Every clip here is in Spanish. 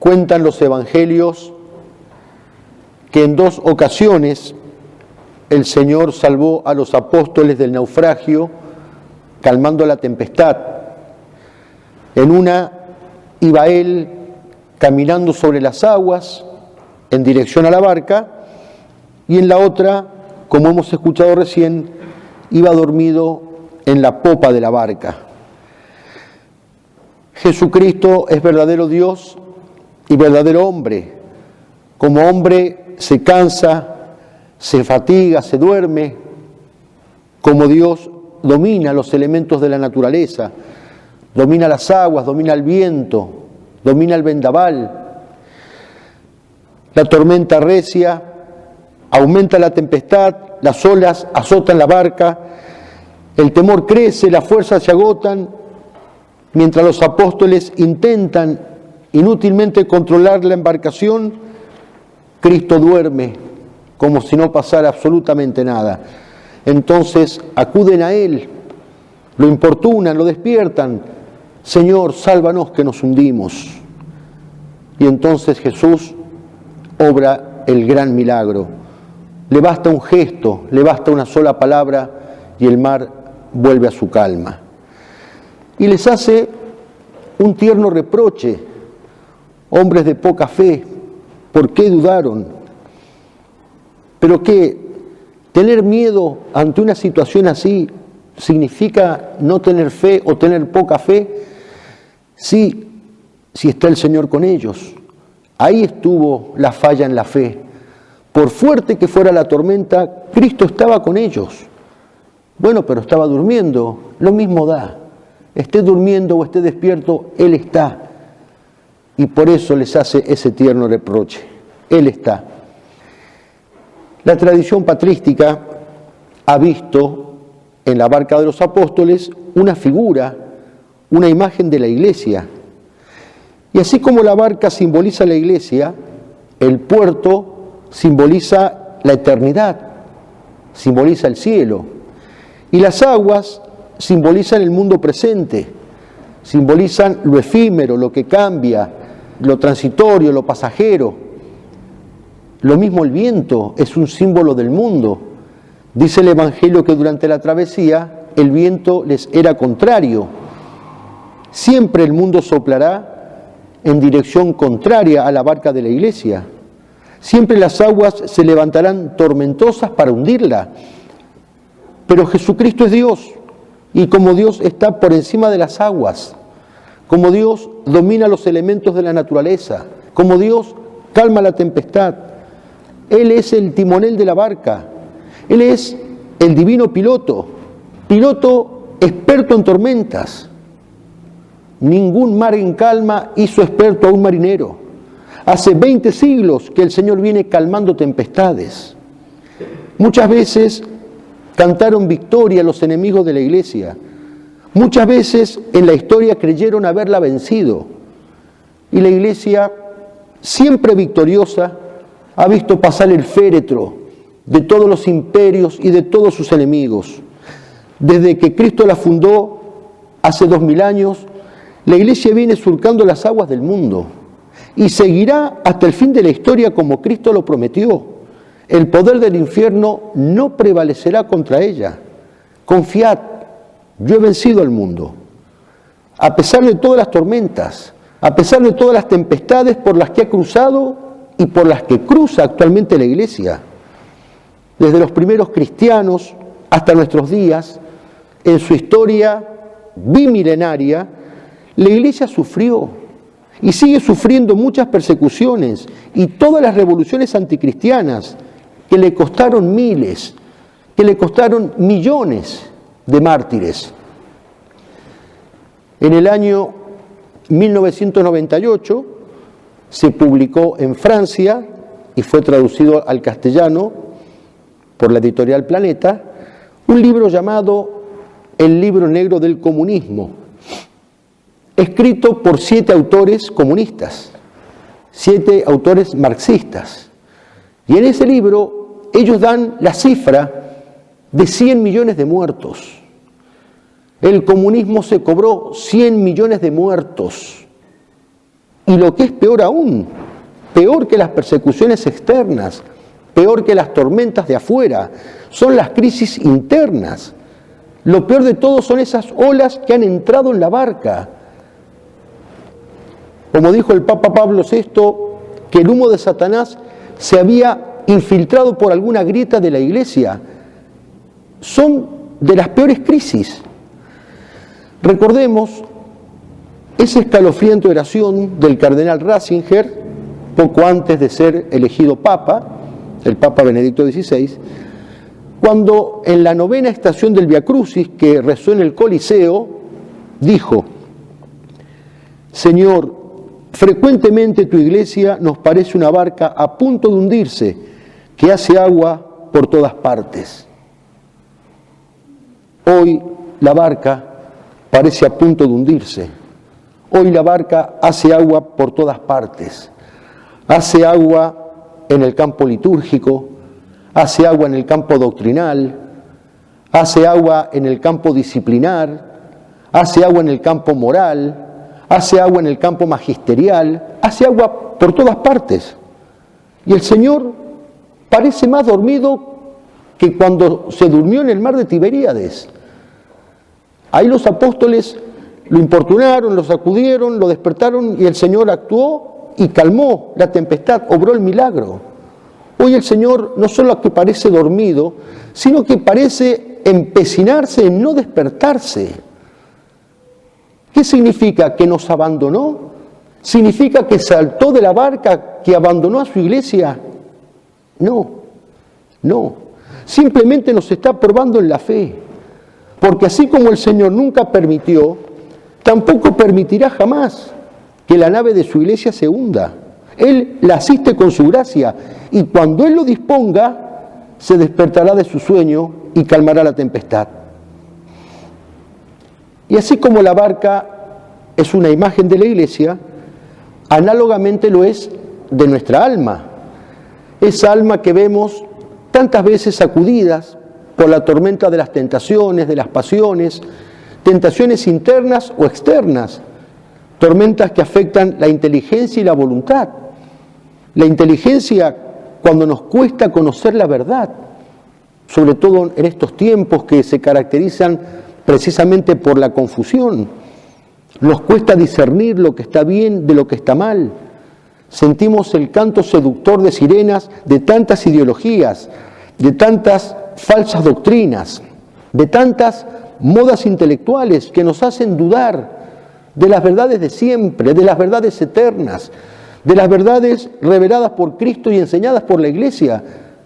Cuentan los evangelios que en 2 ocasiones el Señor salvó a los apóstoles del naufragio, calmando la tempestad. En una iba él caminando sobre las aguas en dirección a la barca, y en la otra, como hemos escuchado recién, iba dormido en la popa de la barca. Jesucristo es verdadero Dios y verdadero hombre. Como hombre se cansa, se fatiga, se duerme. Como Dios domina los elementos de la naturaleza, domina las aguas, domina el viento, domina el vendaval. La tormenta recia, aumenta la tempestad, las olas azotan la barca, el temor crece, las fuerzas se agotan, mientras los apóstoles intentan inútilmente controlar la embarcación, Cristo duerme como si no pasara absolutamente nada. Entonces acuden a Él, lo importunan, lo despiertan: Señor, sálvanos que nos hundimos. Y entonces Jesús obra el gran milagro. Le basta un gesto, le basta una sola palabra y el mar vuelve a su calma. Y les hace un tierno reproche: hombres de poca fe, ¿por qué dudaron? Pero que tener miedo ante una situación así significa no tener fe o tener poca fe. Sí, si está el Señor con ellos. Ahí estuvo la falla en la fe. Por fuerte que fuera la tormenta, Cristo estaba con ellos. Bueno, pero estaba durmiendo, lo mismo da. Esté durmiendo o esté despierto, Él está. Y por eso les hace ese tierno reproche. Él está. La tradición patrística ha visto en la barca de los apóstoles una figura, una imagen de la iglesia. Y así como la barca simboliza la iglesia, el puerto simboliza la eternidad, simboliza el cielo. Y las aguas simbolizan el mundo presente, simbolizan lo efímero, lo que cambia, lo transitorio, lo pasajero. Lo mismo el viento es un símbolo del mundo. Dice el Evangelio que durante la travesía el viento les era contrario. Siempre el mundo soplará en dirección contraria a la barca de la iglesia. Siempre las aguas se levantarán tormentosas para hundirla. Pero Jesucristo es Dios, y como Dios está por encima de las aguas, como Dios domina los elementos de la naturaleza, como Dios calma la tempestad, Él es el timonel de la barca, Él es el divino piloto experto en tormentas. Ningún mar en calma hizo experto a un marinero. Hace 20 siglos que el Señor viene calmando tempestades. Muchas veces cantaron victoria los enemigos de la iglesia. Muchas veces en la historia creyeron haberla vencido. Y la iglesia, siempre victoriosa, ha visto pasar el féretro de todos los imperios y de todos sus enemigos. Desde que Cristo la fundó hace 2000 años, la iglesia viene surcando las aguas del mundo y seguirá hasta el fin de la historia como Cristo lo prometió. El poder del infierno no prevalecerá contra ella. Confiad, yo he vencido al mundo. A pesar de todas las tormentas, a pesar de todas las tempestades por las que ha cruzado y por las que cruza actualmente la iglesia. Desde los primeros cristianos hasta nuestros días, en su historia bimilenaria, la iglesia sufrió y sigue sufriendo muchas persecuciones y todas las revoluciones anticristianas que le costaron miles, que le costaron millones de mártires. En el año 1998 se publicó en Francia y fue traducido al castellano por la editorial Planeta un libro llamado El Libro Negro del Comunismo, escrito por 7 autores comunistas, 7 autores marxistas. Y en ese libro ellos dan la cifra de 100 millones de muertos. El comunismo se cobró 100 millones de muertos. Y lo que es peor aún, peor que las persecuciones externas, peor que las tormentas de afuera, son las crisis internas. Lo peor de todo son esas olas que han entrado en la barca. Como dijo el Papa Pablo VI, que el humo de Satanás se había infiltrado por alguna grieta de la Iglesia. Son de las peores crisis. Recordemos esa escalofriante oración del cardenal Ratzinger, poco antes de ser elegido Papa, el Papa Benedicto XVI, cuando en la 9ª estación del Via Crucis, que rezó en el Coliseo, dijo: Señor, frecuentemente tu Iglesia nos parece una barca a punto de hundirse, que hace agua por todas partes. Hoy la barca parece a punto de hundirse. Hoy la barca hace agua por todas partes. Hace agua en el campo litúrgico, hace agua en el campo doctrinal, hace agua en el campo disciplinar, hace agua en el campo moral, hace agua en el campo magisterial, hace agua por todas partes. Y el Señor parece más dormido que cuando se durmió en el mar de Tiberíades. Ahí los apóstoles lo importunaron, lo sacudieron, lo despertaron y el Señor actuó y calmó la tempestad, obró el milagro. Hoy el Señor no solo que parece dormido, sino que parece empecinarse en no despertarse. ¿Qué significa? ¿Que nos abandonó? ¿Significa que saltó de la barca, que abandonó a su iglesia? No, no. Simplemente nos está probando en la fe. Porque así como el Señor nunca permitió, tampoco permitirá jamás que la nave de su iglesia se hunda. Él la asiste con su gracia y cuando Él lo disponga, se despertará de su sueño y calmará la tempestad. Y así como la barca es una imagen de la iglesia, análogamente lo es de nuestra alma. Esa alma que vemos tantas veces sacudidas por la tormenta de las tentaciones, de las pasiones, tentaciones internas o externas, tormentas que afectan la inteligencia y la voluntad. La inteligencia cuando nos cuesta conocer la verdad, sobre todo en estos tiempos que se caracterizan precisamente por la confusión. Nos cuesta discernir lo que está bien de lo que está mal. Sentimos el canto seductor de sirenas de tantas ideologías, de tantas falsas doctrinas, de tantas modas intelectuales que nos hacen dudar de las verdades de siempre, de las verdades eternas, de las verdades reveladas por Cristo y enseñadas por la Iglesia.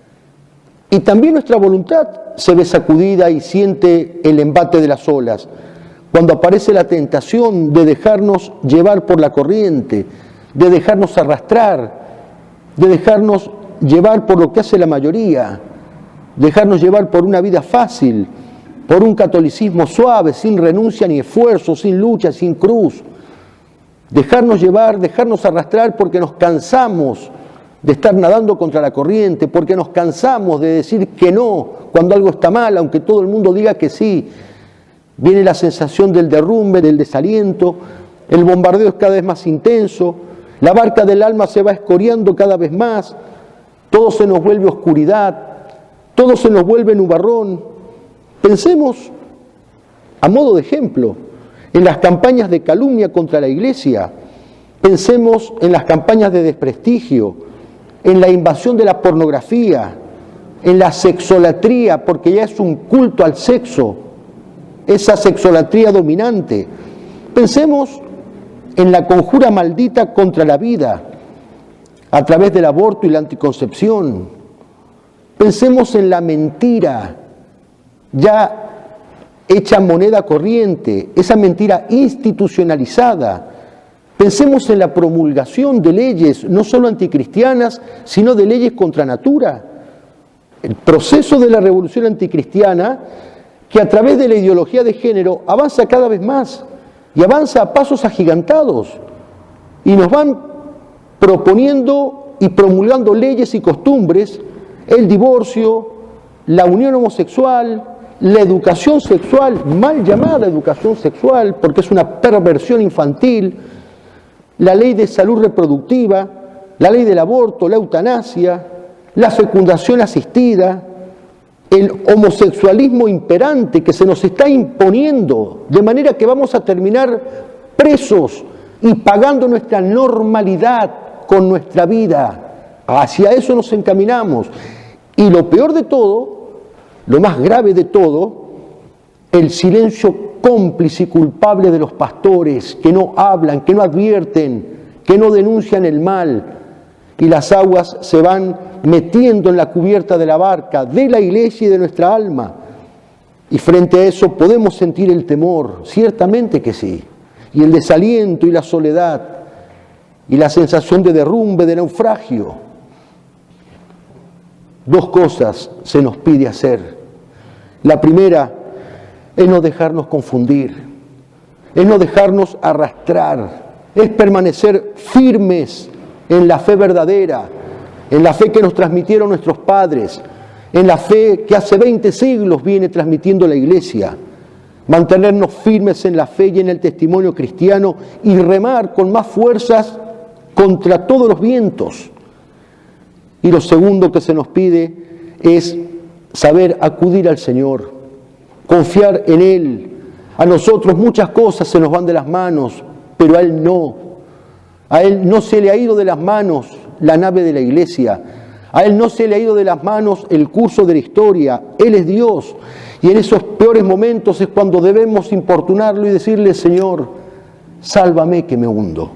Y también nuestra voluntad se ve sacudida y siente el embate de las olas, cuando aparece la tentación de dejarnos llevar por la corriente, de dejarnos arrastrar, de dejarnos llevar por lo que hace la mayoría, dejarnos llevar por una vida fácil, por un catolicismo suave, sin renuncia ni esfuerzo, sin lucha, sin cruz. Dejarnos llevar, dejarnos arrastrar porque nos cansamos de estar nadando contra la corriente, porque nos cansamos de decir que no cuando algo está mal, aunque todo el mundo diga que sí. Viene la sensación del derrumbe, del desaliento, el bombardeo es cada vez más intenso, la barca del alma se va escoriando cada vez más, todo se nos vuelve oscuridad, todo se nos vuelve nubarrón. Pensemos, a modo de ejemplo, en las campañas de calumnia contra la Iglesia, pensemos en las campañas de desprestigio, en la invasión de la pornografía, en la sexolatría, porque ya es un culto al sexo, esa sexolatría dominante. Pensemos en la conjura maldita contra la vida, a través del aborto y la anticoncepción. Pensemos en la mentira, ya hecha moneda corriente, esa mentira institucionalizada. Pensemos en la promulgación de leyes, no solo anticristianas, sino de leyes contra natura. El proceso de la revolución anticristiana, que a través de la ideología de género avanza cada vez más y avanza a pasos agigantados y nos van proponiendo y promulgando leyes y costumbres, el divorcio, la unión homosexual, la educación sexual, mal llamada educación sexual, porque es una perversión infantil, la ley de salud reproductiva, la ley del aborto, la eutanasia, la fecundación asistida, el homosexualismo imperante que se nos está imponiendo, de manera que vamos a terminar presos y pagando nuestra normalidad con nuestra vida. Hacia eso nos encaminamos. Y lo peor de todo, lo más grave de todo, el silencio cómplice y culpable de los pastores que no hablan, que no advierten, que no denuncian el mal, y las aguas se van metiendo en la cubierta de la barca, de la iglesia y de nuestra alma. Y frente a eso podemos sentir el temor, ciertamente que sí, y el desaliento y la soledad, y la sensación de derrumbe, de naufragio. Dos cosas se nos pide hacer. La primera es no dejarnos confundir, es no dejarnos arrastrar, es permanecer firmes en la fe verdadera, en la fe que nos transmitieron nuestros padres, en la fe que hace 20 siglos viene transmitiendo la Iglesia. Mantenernos firmes en la fe y en el testimonio cristiano y remar con más fuerzas contra todos los vientos. Y lo segundo que se nos pide es saber acudir al Señor, confiar en Él. A nosotros muchas cosas se nos van de las manos, pero a Él no. A Él no se le ha ido de las manos la nave de la iglesia. A Él no se le ha ido de las manos el curso de la historia. Él es Dios. Y en esos peores momentos es cuando debemos importunarlo y decirle: Señor, sálvame que me hundo.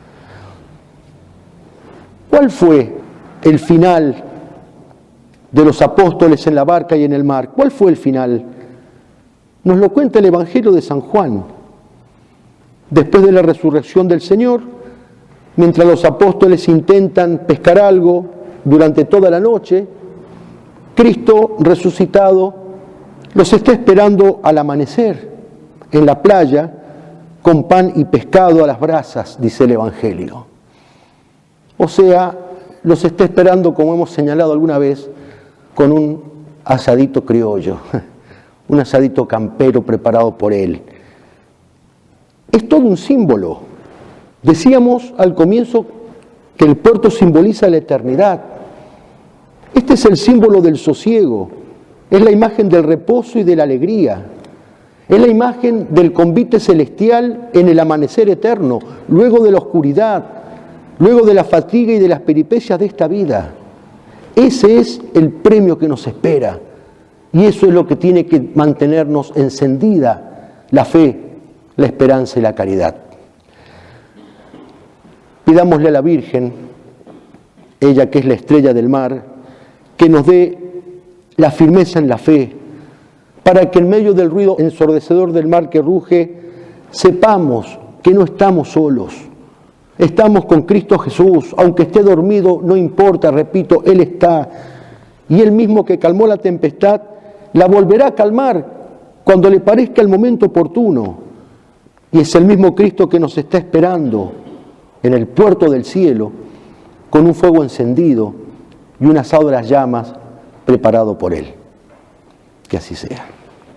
¿Cuál fue el final de los apóstoles en la barca y en el mar? ¿Cuál fue el final? Nos lo cuenta el Evangelio de San Juan. Después de la resurrección del Señor, mientras los apóstoles intentan pescar algo durante toda la noche, Cristo resucitado los está esperando al amanecer en la playa con pan y pescado a las brasas, dice el Evangelio. O sea, los está esperando, como hemos señalado alguna vez, con un asadito criollo, un asadito campero preparado por Él. Es todo un símbolo. Decíamos al comienzo que el puerto simboliza la eternidad. Este es el símbolo del sosiego, es la imagen del reposo y de la alegría, es la imagen del convite celestial en el amanecer eterno, luego de la oscuridad, luego de la fatiga y de las peripecias de esta vida. Ese es el premio que nos espera y eso es lo que tiene que mantenernos encendida la fe, la esperanza y la caridad. Pidámosle a la Virgen, ella que es la estrella del mar, que nos dé la firmeza en la fe, para que en medio del ruido ensordecedor del mar que ruge, sepamos que no estamos solos. Estamos con Cristo Jesús, aunque esté dormido, no importa, repito, Él está. Y Él mismo que calmó la tempestad, la volverá a calmar cuando le parezca el momento oportuno. Y es el mismo Cristo que nos está esperando en el puerto del cielo, con un fuego encendido y un asado de las llamas preparado por Él. Que así sea.